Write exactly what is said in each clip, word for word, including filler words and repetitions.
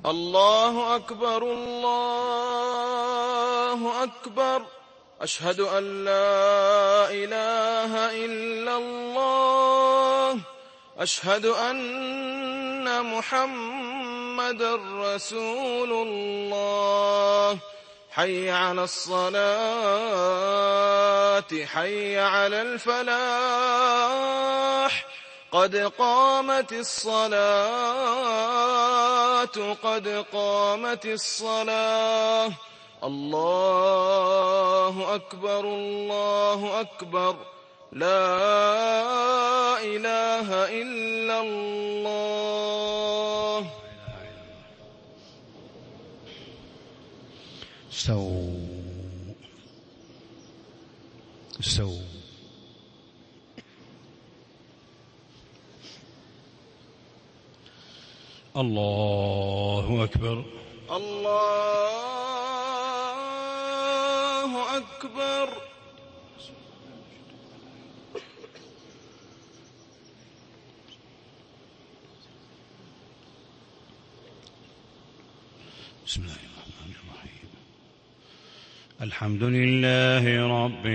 الله أكبر الله أكبر. أشهد أن لا إله إلا الله. أشهد أن محمدًا رسول الله. حي على الصلاة حي على الفلاح. قد قامت الصلاة قد قامت الصلاة. الله أكبر الله أكبر. لا إله إلا الله. استووا استووا. الله أكبر الله أكبر. بسم الله الرحمن الرحيم. الحمد لله رب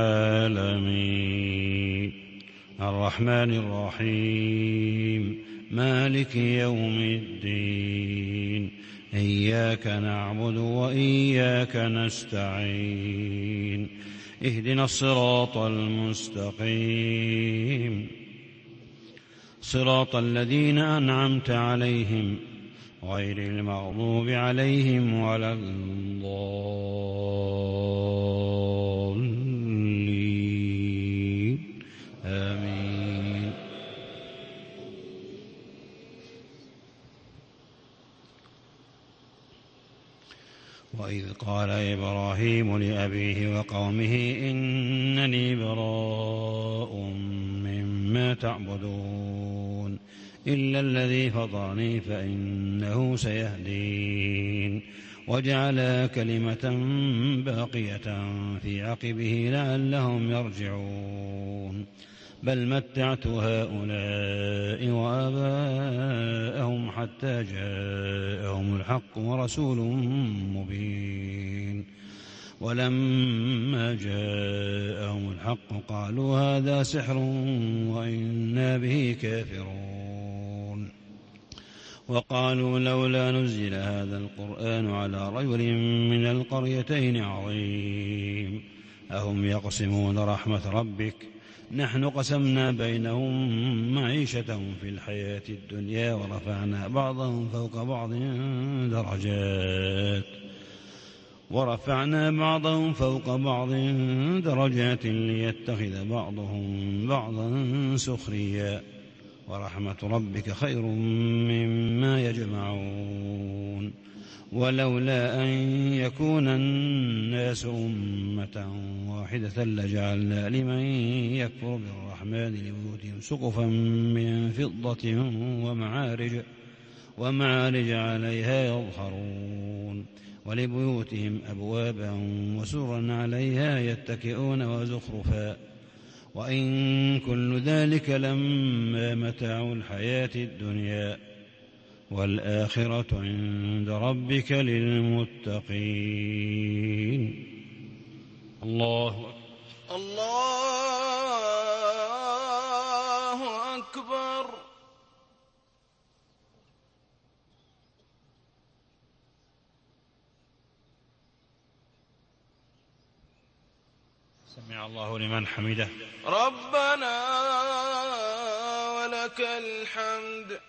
العالمين الرحمن الرحيم مالك يوم الدين. إياك نعبد وإياك نستعين. اهدنا الصراط المستقيم صراط الذين أنعمت عليهم غير المغضوب عليهم ولا الضالين. آمين. وإذ قال إبراهيم لأبيه وقومه إنني براء مما تعبدون إلا الذي فطرني فإنه سيهدين. وجعل كلمة باقية في عقبه لعلهم يرجعون. بل متعت هؤلاء وآباءهم حتى جاءهم الحق ورسول مبين. ولما جاءهم الحق قالوا هذا سحر وإنا به كافرون. وقالوا لولا نزل هذا القرآن على رجل من القريتين عظيم. أهم يقسمون رحمة ربك نحن قسمنا بينهم معيشتهم في الحياة الدنيا ورفعنا بعضهم فوق بعض درجات ورفعنا بعضهم فوق بعض درجات ليتخذ بعضهم بعضا سخريا. ورحمة ربك خير مما يجمعون. ولولا أن يكون الناس أمة واحدة لجعلنا لمن يكفر بالرحمن لبيوتهم سقفا من فضة ومعارج, ومعارج عليها يظهرون. ولبيوتهم أبوابا وسرا عليها يتكئون وزخرفا. وإن كل ذلك لما متاع الحياة الدنيا والآخرة عند ربك للمتقين. الله الله أكبر. سمع الله لمن حمده. ربنا ولك الحمد.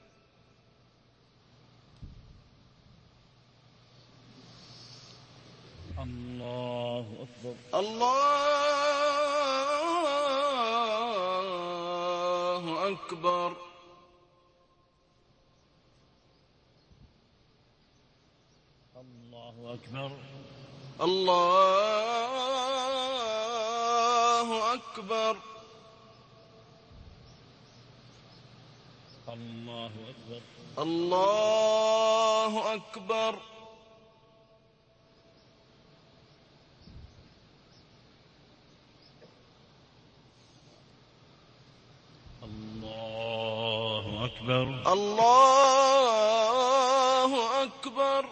الله أكبر. الله أكبر. الله أكبر. الله أكبر. الله أكبر. الله أكبر. الله أكبر. الله أكبر.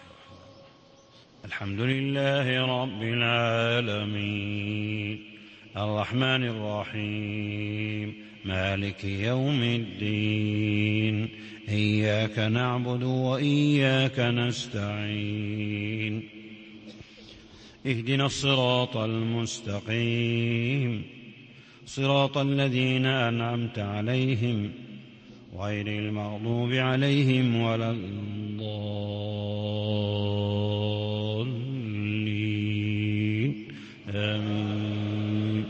الحمد لله رب العالمين الرحمن الرحيم مالك يوم الدين إياك نعبد وإياك نستعين اهدنا الصراط المستقيم صراط الذين أنعمت عليهم غير المغضوب عليهم ولا الضالين آمين.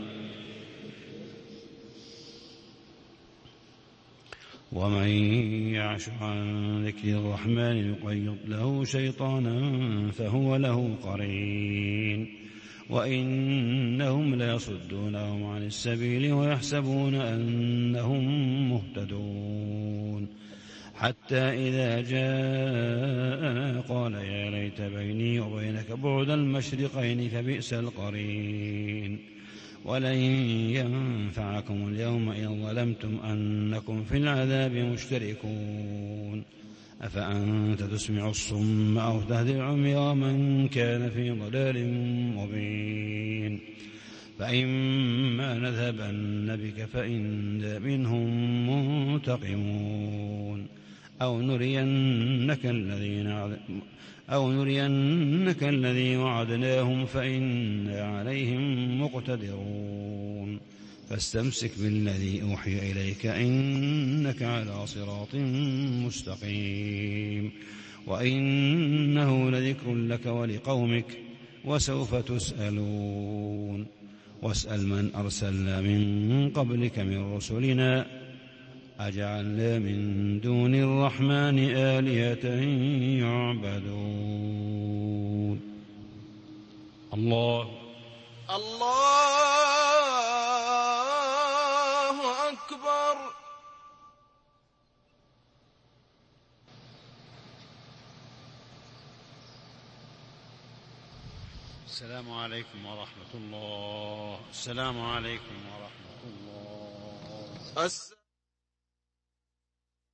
ومن يعش عن ذكر الرحمن يقيض له شيطانا فهو له قرين وإنهم ليصدونهم عن السبيل ويحسبون أنهم مهتدون حتى إذا جاء قال يا ليت بيني وبينك بعد المشرقين فبئس القرين ولن ينفعكم اليوم إن ظلمتم أنكم في العذاب مشتركون أفأنت تسمع الصم أو تهدي العمي ومن كان في ضلال مبين فإما نذهبن بك فإنا منهم منتقمون أو نرينك الذين أو نرينك الذي وعدناهم فإنا عليهم مقتدرون فاستمسك بالذي أوحي إليك إنك على صراط مستقيم وإنه لذكر لك ولقومك وسوف تسألون واسأل من أرسلنا من قبلك من رسلنا أجعلنا من دون الرحمن آلهة يعبدون. الله الله أكبر. السلام عليكم ورحمة الله. السلام عليكم ورحمة الله. الس